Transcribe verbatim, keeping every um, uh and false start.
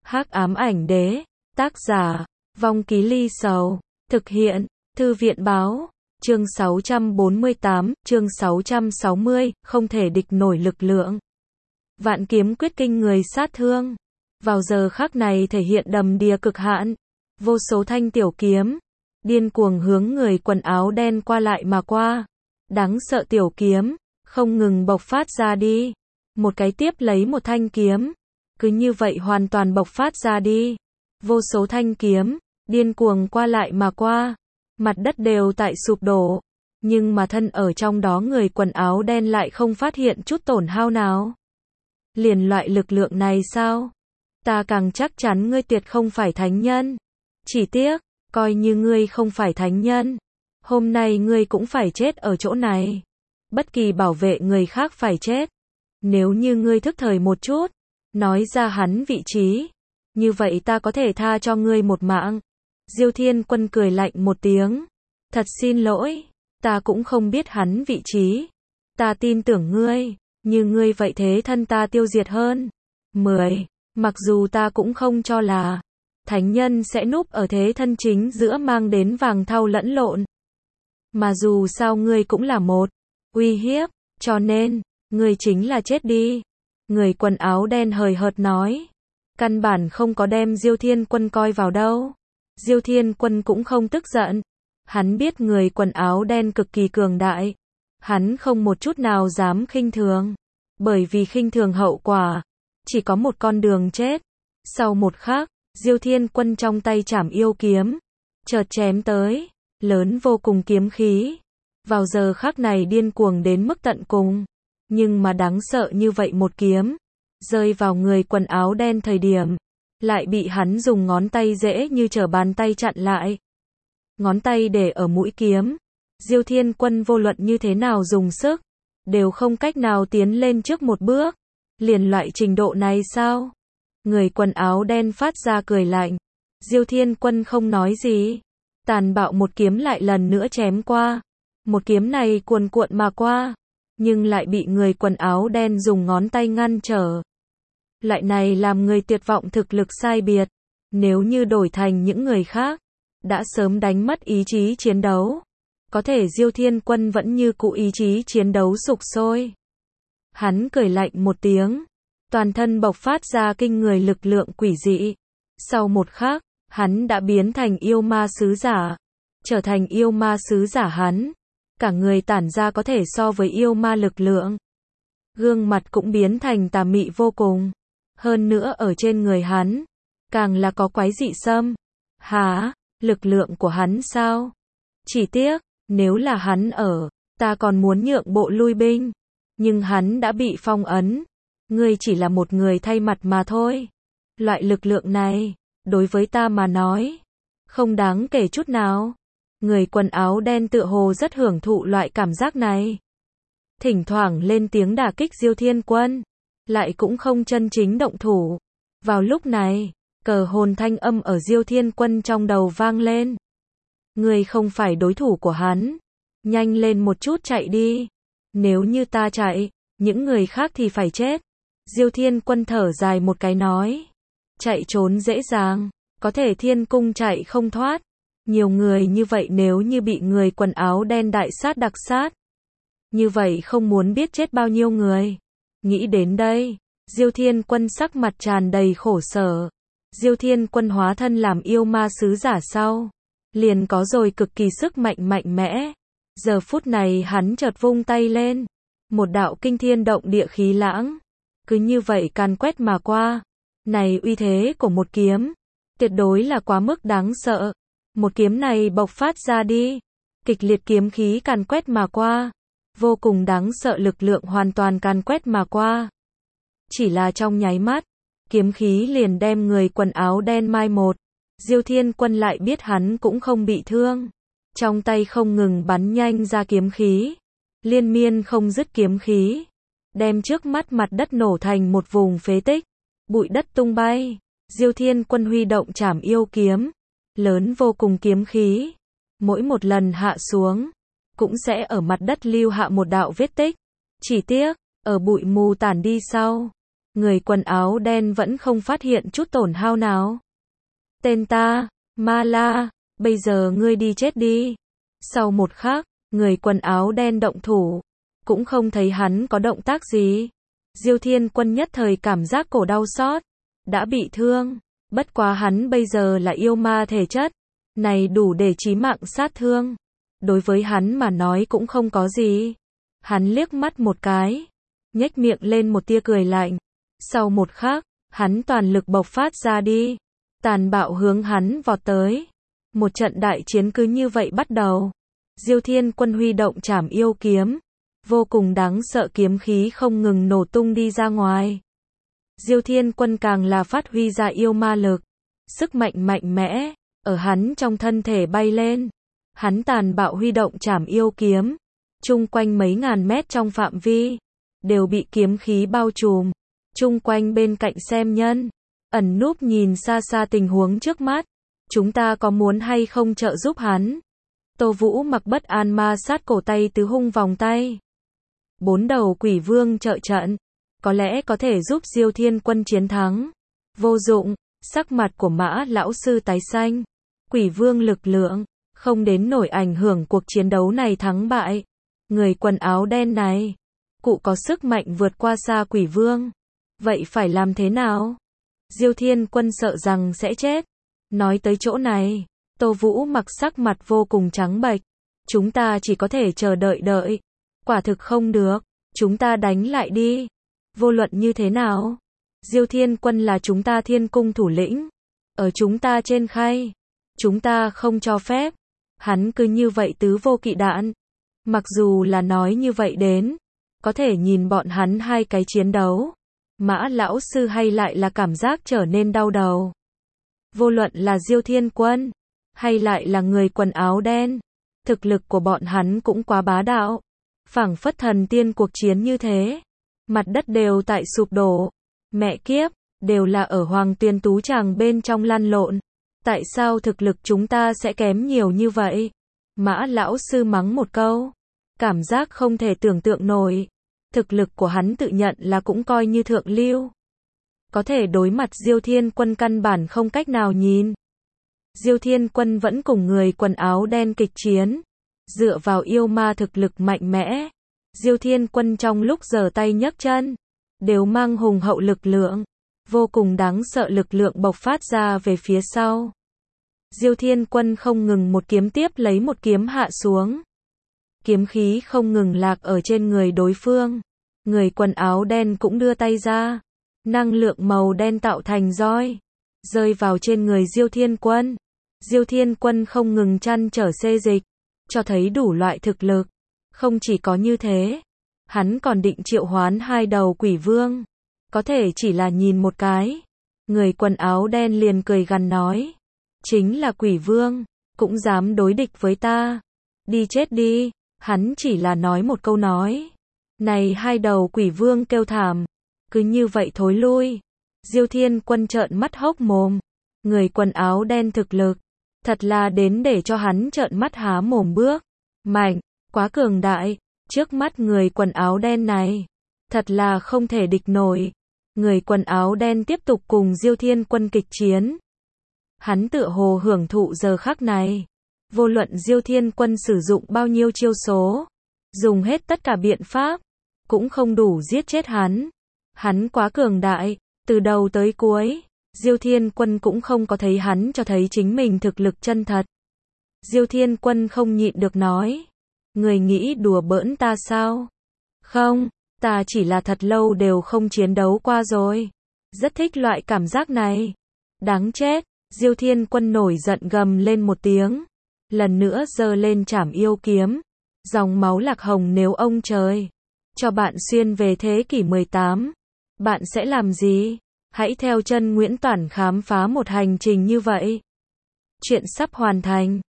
Hắc ám ảnh đế, tác giả, Vong Ký Ly Sầu, thực hiện, Thư viện báo, chương sáu trăm bốn mươi tám, chương sáu trăm sáu mươi, không thể địch nổi lực lượng. Vạn kiếm quyết kinh người sát thương. Vào giờ khắc này thể hiện đầm đìa cực hạn. Vô số thanh tiểu kiếm, điên cuồng hướng người quần áo đen qua lại mà qua. Đáng sợ tiểu kiếm, không ngừng bộc phát ra đi. Một cái tiếp lấy một thanh kiếm. Cứ như vậy hoàn toàn bộc phát ra đi. Vô số thanh kiếm, điên cuồng qua lại mà qua. Mặt đất đều tại sụp đổ. Nhưng mà thân ở trong đó người quần áo đen lại không phát hiện chút tổn hao nào. Liền loại lực lượng này sao? Ta càng chắc chắn ngươi tuyệt không phải thánh nhân. Chỉ tiếc, coi như ngươi không phải thánh nhân. Hôm nay ngươi cũng phải chết ở chỗ này. Bất kỳ bảo vệ người khác phải chết. Nếu như ngươi thức thời một chút, nói ra hắn vị trí, như vậy ta có thể tha cho ngươi một mạng. Diêu Thiên Quân cười lạnh một tiếng. Thật xin lỗi, ta cũng không biết hắn vị trí. Ta tin tưởng ngươi, như ngươi vậy thế thân ta tiêu diệt hơn. mười. Mặc dù ta cũng không cho là thánh nhân sẽ núp ở thế thân chính giữa mang đến vàng thau lẫn lộn. Mà dù sao ngươi cũng là một uy hiếp, cho nên, ngươi chính là chết đi. Người quần áo đen hời hợt nói. Căn bản không có đem Diêu Thiên Quân coi vào đâu. Diêu Thiên Quân cũng không tức giận. Hắn biết người quần áo đen cực kỳ cường đại. Hắn không một chút nào dám khinh thường. Bởi vì khinh thường hậu quả. Chỉ có một con đường chết. Sau một khắc, Diêu Thiên Quân trong tay chảm yêu kiếm. Chợt chém tới. Lớn vô cùng kiếm khí. Vào giờ khắc này điên cuồng đến mức tận cùng. Nhưng mà đáng sợ như vậy một kiếm. Rơi vào người quần áo đen thời điểm. Lại bị hắn dùng ngón tay dễ như trở bàn tay chặn lại. Ngón tay để ở mũi kiếm. Diêu Thiên Quân vô luận như thế nào dùng sức. Đều không cách nào tiến lên trước một bước. Liền loại trình độ này sao? Người quần áo đen phát ra cười lạnh. Diêu Thiên Quân không nói gì. Tàn bạo một kiếm lại lần nữa chém qua. Một kiếm này cuồn cuộn mà qua. Nhưng lại bị người quần áo đen dùng ngón tay ngăn trở. Loại này làm người tuyệt vọng thực lực sai biệt. Nếu như đổi thành những người khác, đã sớm đánh mất ý chí chiến đấu. Có thể Diêu Thiên Quân vẫn như cũ ý chí chiến đấu sục sôi. Hắn cười lạnh một tiếng. Toàn thân bộc phát ra kinh người lực lượng quỷ dị. Sau một khắc, hắn đã biến thành yêu ma sứ giả. Trở thành yêu ma sứ giả hắn. Cả người tản ra có thể so với yêu ma lực lượng. Gương mặt cũng biến thành tà mị vô cùng. Hơn nữa ở trên người hắn, càng là có quái dị xâm. Hả? Lực lượng của hắn sao? Chỉ tiếc, nếu là hắn ở, ta còn muốn nhượng bộ lui binh. Nhưng hắn đã bị phong ấn. Ngươi chỉ là một người thay mặt mà thôi. Loại lực lượng này, đối với ta mà nói, không đáng kể chút nào. Người quần áo đen tựa hồ rất hưởng thụ loại cảm giác này. Thỉnh thoảng lên tiếng đả kích Diêu Thiên Quân. Lại cũng không chân chính động thủ. Vào lúc này, cờ hồn thanh âm ở Diêu Thiên Quân trong đầu vang lên. Ngươi không phải đối thủ của hắn. Nhanh lên một chút chạy đi. Nếu như ta chạy, những người khác thì phải chết. Diêu Thiên Quân thở dài một cái nói. Chạy trốn dễ dàng. Có thể thiên cung chạy không thoát. Nhiều người như vậy nếu như bị người quần áo đen đại sát đặc sát. Như vậy không muốn biết chết bao nhiêu người. Nghĩ đến đây, Diêu Thiên Quân sắc mặt tràn đầy khổ sở. Diêu Thiên Quân hóa thân làm yêu ma sứ giả sau. Liền có rồi cực kỳ sức mạnh mạnh mẽ. Giờ phút này hắn chợt vung tay lên. Một đạo kinh thiên động địa khí lãng. Cứ như vậy càn quét mà qua. Này uy thế của một kiếm. Tuyệt đối là quá mức đáng sợ. Một kiếm này bộc phát ra đi. Kịch liệt kiếm khí càn quét mà qua. Vô cùng đáng sợ lực lượng hoàn toàn càn quét mà qua. Chỉ là trong nháy mắt. Kiếm khí liền đem người quần áo đen mai một. Diêu Thiên Quân lại biết hắn cũng không bị thương. Trong tay không ngừng bắn nhanh ra kiếm khí. Liên miên không dứt kiếm khí. Đem trước mắt mặt đất nổ thành một vùng phế tích. Bụi đất tung bay. Diêu Thiên Quân huy động chảm yêu kiếm. Lớn vô cùng kiếm khí. Mỗi một lần hạ xuống. Cũng sẽ ở mặt đất lưu hạ một đạo vết tích. Chỉ tiếc, ở bụi mù tản đi sau. người quần áo đen vẫn không phát hiện chút tổn hao nào. Tên ta, Ma La, bây giờ ngươi đi chết đi. Sau một khắc, người quần áo đen động thủ, cũng không thấy hắn có động tác gì. Diêu Thiên Quân nhất thời cảm giác cổ đau xót, đã bị thương, bất quá hắn bây giờ là yêu ma thể chất, này đủ để chí mạng sát thương. Đối với hắn mà nói cũng không có gì. Hắn liếc mắt một cái, nhếch miệng lên một tia cười lạnh. Sau một khắc, hắn toàn lực bộc phát ra đi, tàn bạo hướng hắn vọt tới. Một trận đại chiến cứ như vậy bắt đầu. Diêu Thiên Quân huy động Trảm Yêu Kiếm, vô cùng đáng sợ kiếm khí không ngừng nổ tung đi ra ngoài. Diêu Thiên Quân càng là phát huy ra yêu ma lực, sức mạnh mạnh mẽ, ở hắn trong thân thể bay lên. Hắn tàn bạo huy động Trảm Yêu Kiếm, chung quanh mấy ngàn mét trong phạm vi, đều bị kiếm khí bao trùm. Chung quanh bên cạnh xem nhân, ẩn núp nhìn xa xa tình huống trước mắt. Chúng ta có muốn hay không trợ giúp hắn? Tô Vũ mặc bất an ma sát cổ tay tứ hung vòng tay. Bốn đầu quỷ vương trợ trận, có lẽ có thể giúp Diêu Thiên Quân chiến thắng. Vô dụng, sắc mặt của Mã lão sư tái xanh. Quỷ vương lực lượng, không đến nổi ảnh hưởng cuộc chiến đấu này thắng bại. Người quần áo đen này, cụ có sức mạnh vượt qua xa quỷ vương. Vậy phải làm thế nào? Diêu Thiên Quân sợ rằng sẽ chết. Nói tới chỗ này, Tô Vũ mặc sắc mặt vô cùng trắng bệch. Chúng ta chỉ có thể chờ đợi đợi. Quả thực không được, chúng ta đánh lại đi. Vô luận như thế nào? Diêu Thiên Quân là chúng ta Thiên Cung thủ lĩnh. Ở chúng ta trên khay, chúng ta không cho phép. Hắn cứ như vậy tứ vô kỵ đạn. Mặc dù là nói như vậy đến, có thể nhìn bọn hắn hai cái chiến đấu. Mã lão sư hay lại là cảm giác trở nên đau đầu. Vô luận là Diêu Thiên Quân, hay lại là người quần áo đen, thực lực của bọn hắn cũng quá bá đạo. Phảng phất thần tiên cuộc chiến như thế, mặt đất đều tại sụp đổ. Mẹ kiếp, đều là ở Hoàng Tuyên Tú Tràng bên trong lăn lộn. Tại sao thực lực chúng ta sẽ kém nhiều như vậy? Mã lão sư mắng một câu, cảm giác không thể tưởng tượng nổi. Thực lực của hắn tự nhận là cũng coi như thượng lưu. Có thể đối mặt Diêu Thiên Quân căn bản không cách nào nhìn. Diêu Thiên Quân vẫn cùng người quần áo đen kịch chiến. Dựa vào yêu ma thực lực mạnh mẽ. Diêu Thiên Quân trong lúc giở tay nhấc chân, đều mang hùng hậu lực lượng. Vô cùng đáng sợ lực lượng bộc phát ra về phía sau. Diêu Thiên Quân không ngừng một kiếm tiếp lấy một kiếm hạ xuống. Kiếm khí không ngừng lạc ở trên người đối phương. Người quần áo đen cũng đưa tay ra. Năng lượng màu đen tạo thành roi, rơi vào trên người Diêu Thiên Quân. Diêu Thiên Quân không ngừng chăn trở xê dịch, cho thấy đủ loại thực lực. Không chỉ có như thế, hắn còn định triệu hoán hai đầu quỷ vương. Có thể chỉ là nhìn một cái, người quần áo đen liền cười gằn nói. Chính là quỷ vương, cũng dám đối địch với ta. Đi chết đi, hắn chỉ là nói một câu nói. Này hai đầu quỷ vương kêu thảm, cứ như vậy thối lui. Diêu Thiên Quân trợn mắt hốc mồm. Người quần áo đen thực lực, thật là đến để cho hắn trợn mắt há mồm bước. Mạnh, quá cường đại, trước mắt người quần áo đen này, thật là không thể địch nổi. Người quần áo đen tiếp tục cùng Diêu Thiên Quân kịch chiến. Hắn tựa hồ hưởng thụ giờ khắc này. Vô luận Diêu Thiên Quân sử dụng bao nhiêu chiêu số, dùng hết tất cả biện pháp, cũng không đủ giết chết hắn. Hắn quá cường đại, từ đầu tới cuối, Diêu Thiên Quân cũng không có thấy hắn cho thấy chính mình thực lực chân thật. Diêu Thiên Quân không nhịn được nói, người nghĩ đùa bỡn ta sao? Không, ta chỉ là thật lâu đều không chiến đấu qua rồi. Rất thích loại cảm giác này. Đáng chết, Diêu Thiên Quân nổi giận gầm lên một tiếng. Lần nữa giơ lên Trảm Yêu Kiếm. Dòng máu lạc hồng nếu ông trời cho bạn xuyên về thế kỷ mười tám, bạn sẽ làm gì? Hãy theo chân Nguyễn Toản khám phá một hành trình như vậy. Chuyện sắp hoàn thành.